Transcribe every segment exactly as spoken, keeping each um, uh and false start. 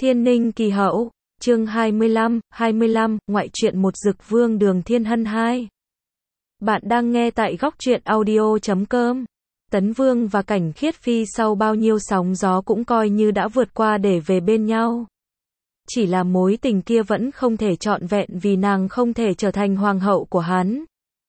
Thiên Ninh Kỳ Hậu, chương hai mươi lăm, hai mươi lăm, ngoại truyện một Dực Vương Đường Thiên Hân hai. Bạn đang nghe tại góc truyện audio chấm com. Tấn Vương và Cảnh Khiết Phi sau bao nhiêu sóng gió cũng coi như đã vượt qua để về bên nhau. Chỉ là mối tình kia vẫn không thể trọn vẹn vì nàng không thể trở thành hoàng hậu của hắn.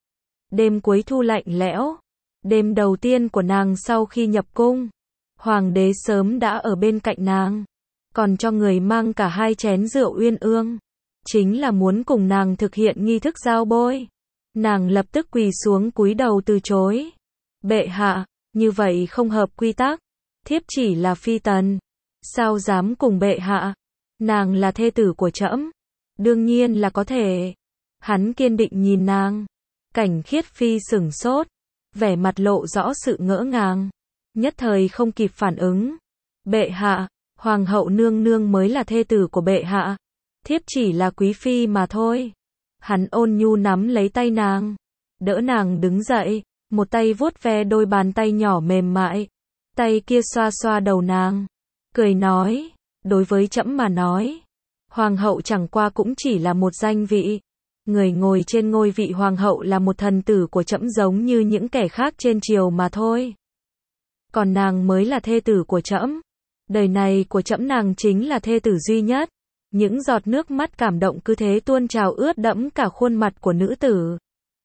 Đêm cuối thu lạnh lẽo, đêm đầu tiên của nàng sau khi nhập cung, hoàng đế sớm đã ở bên cạnh nàng, còn cho người mang cả hai chén rượu uyên ương, chính là muốn cùng nàng thực hiện nghi thức giao bôi. Nàng lập tức quỳ xuống cúi đầu từ chối. Bệ hạ, như vậy không hợp quy tắc, thiếp chỉ là phi tần, sao dám cùng bệ hạ, nàng là thê tử của trẫm, đương nhiên là có thể. Hắn kiên định nhìn nàng. Cảnh Khiết Phi sửng sốt, vẻ mặt lộ rõ sự ngỡ ngàng, nhất thời không kịp phản ứng. Bệ hạ, hoàng hậu nương nương mới là thê tử của bệ hạ, thiếp chỉ là quý phi mà thôi. Hắn ôn nhu nắm lấy tay nàng, đỡ nàng đứng dậy, một tay vuốt ve đôi bàn tay nhỏ mềm mại, tay kia xoa xoa đầu nàng, cười nói, đối với trẫm mà nói, hoàng hậu chẳng qua cũng chỉ là một danh vị. Người ngồi trên ngôi vị hoàng hậu là một thần tử của trẫm giống như những kẻ khác trên triều mà thôi. Còn nàng mới là thê tử của trẫm. Đời này của trẫm nàng chính là thê tử duy nhất. Những giọt nước mắt cảm động cứ thế tuôn trào ướt đẫm cả khuôn mặt của nữ tử.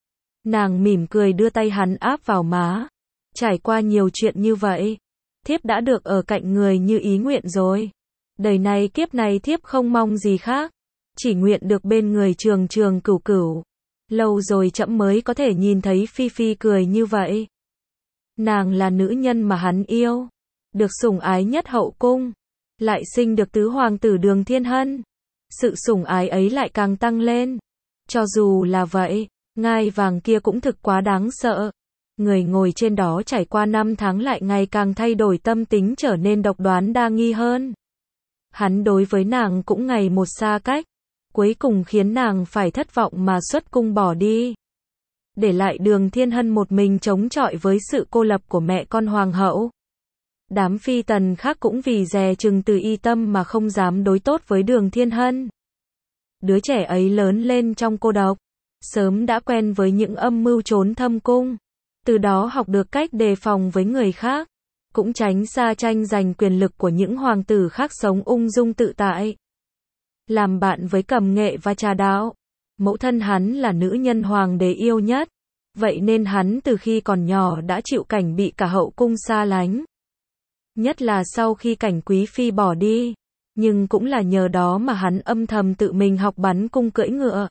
Nàng mỉm cười đưa tay hắn áp vào má. Trải qua nhiều chuyện như vậy, thiếp đã được ở cạnh người như ý nguyện rồi. Đời này kiếp này thiếp không mong gì khác, chỉ nguyện được bên người trường trường cửu cửu. Lâu rồi trẫm mới có thể nhìn thấy Phi Phi cười như vậy. Nàng là nữ nhân mà hắn yêu, được sủng ái nhất hậu cung, lại sinh được tứ hoàng tử Đường Thiên Hân. Sự sủng ái ấy lại càng tăng lên. Cho dù là vậy, ngai vàng kia cũng thực quá đáng sợ. Người ngồi trên đó trải qua năm tháng lại ngày càng thay đổi tâm tính, trở nên độc đoán đa nghi hơn. Hắn đối với nàng cũng ngày một xa cách, cuối cùng khiến nàng phải thất vọng mà xuất cung bỏ đi, để lại Đường Thiên Hân một mình chống chọi với sự cô lập của mẹ con hoàng hậu. Đám phi tần khác cũng vì dè chừng từ y tâm mà không dám đối tốt với Đường Thiên Hân. Đứa trẻ ấy lớn lên trong cô độc, sớm đã quen với những âm mưu trốn thâm cung, từ đó học được cách đề phòng với người khác, cũng tránh xa tranh giành quyền lực của những hoàng tử khác, sống ung dung tự tại. Làm bạn với Cẩm Nghệ và Trà Đạo, mẫu thân hắn là nữ nhân hoàng đế yêu nhất, vậy nên hắn từ khi còn nhỏ đã chịu cảnh bị cả hậu cung xa lánh. Nhất là sau khi Cảnh Quý Phi bỏ đi, nhưng cũng là nhờ đó mà hắn âm thầm tự mình học bắn cung cưỡi ngựa.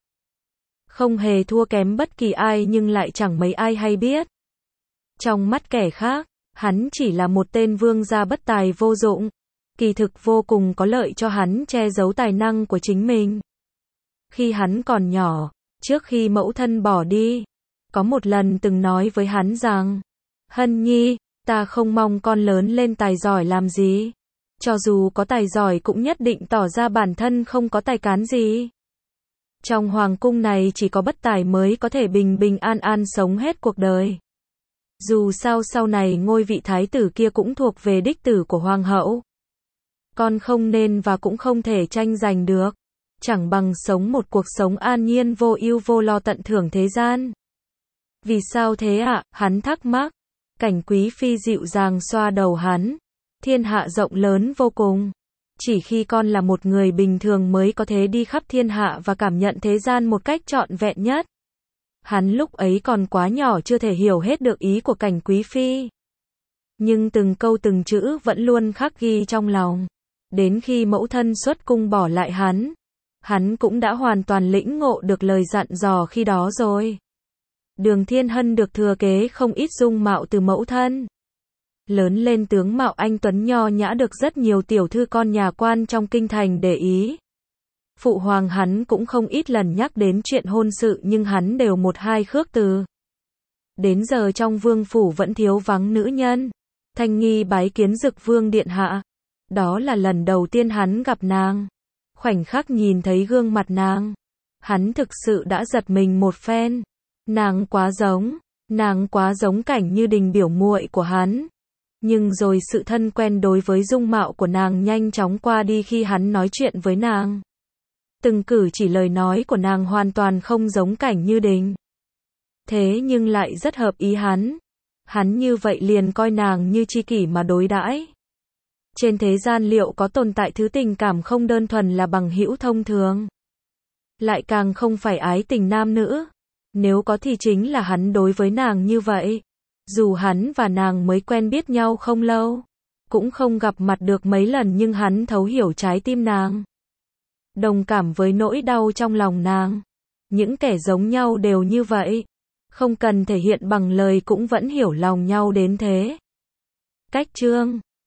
Không hề thua kém bất kỳ ai nhưng lại chẳng mấy ai hay biết. Trong mắt kẻ khác, hắn chỉ là một tên vương gia bất tài vô dụng, kỳ thực vô cùng có lợi cho hắn che giấu tài năng của chính mình. Khi hắn còn nhỏ, trước khi mẫu thân bỏ đi, có một lần từng nói với hắn rằng, Hân Nhi, ta không mong con lớn lên tài giỏi làm gì. Cho dù có tài giỏi cũng nhất định tỏ ra bản thân không có tài cán gì. Trong hoàng cung này chỉ có bất tài mới có thể bình bình an an sống hết cuộc đời. Dù sao sau này ngôi vị thái tử kia cũng thuộc về đích tử của hoàng hậu. Con không nên và cũng không thể tranh giành được. Chẳng bằng sống một cuộc sống an nhiên vô ưu vô lo tận hưởng thế gian. Vì sao thế ạ? À? Hắn thắc mắc. Cảnh Quý Phi dịu dàng xoa đầu hắn. Thiên hạ rộng lớn vô cùng. Chỉ khi con là một người bình thường mới có thể đi khắp thiên hạ và cảm nhận thế gian một cách trọn vẹn nhất. Hắn lúc ấy còn quá nhỏ chưa thể hiểu hết được ý của Cảnh Quý Phi. Nhưng từng câu từng chữ vẫn luôn khắc ghi trong lòng. Đến khi mẫu thân xuất cung bỏ lại hắn, hắn cũng đã hoàn toàn lĩnh ngộ được lời dặn dò khi đó rồi. Đường Thiên Hân được thừa kế không ít dung mạo từ mẫu thân. Lớn lên tướng mạo anh tuấn nho nhã, được rất nhiều tiểu thư con nhà quan trong kinh thành để ý. Phụ hoàng hắn cũng không ít lần nhắc đến chuyện hôn sự nhưng hắn đều một hai khước từ. Đến giờ trong vương phủ vẫn thiếu vắng nữ nhân. Thanh Nghi bái kiến Dực Vương điện hạ. Đó là lần đầu tiên hắn gặp nàng. Khoảnh khắc nhìn thấy gương mặt nàng, hắn thực sự đã giật mình một phen. Nàng quá giống, nàng quá giống Cảnh Như Đình biểu muội của hắn. Nhưng rồi sự thân quen đối với dung mạo của nàng nhanh chóng qua đi khi hắn nói chuyện với nàng. Từng cử chỉ lời nói của nàng hoàn toàn không giống Cảnh Như Đình. Thế nhưng lại rất hợp ý hắn. Hắn như vậy liền coi nàng như tri kỷ mà đối đãi. Trên thế gian liệu có tồn tại thứ tình cảm không đơn thuần là bằng hữu thông thường? Lại càng không phải ái tình nam nữ. Nếu có thì chính là hắn đối với nàng như vậy. Dù hắn và nàng mới quen biết nhau không lâu, cũng không gặp mặt được mấy lần, nhưng hắn thấu hiểu trái tim nàng, đồng cảm với nỗi đau trong lòng nàng. Những kẻ giống nhau đều như vậy, không cần thể hiện bằng lời cũng vẫn hiểu lòng nhau đến thế. Cách chương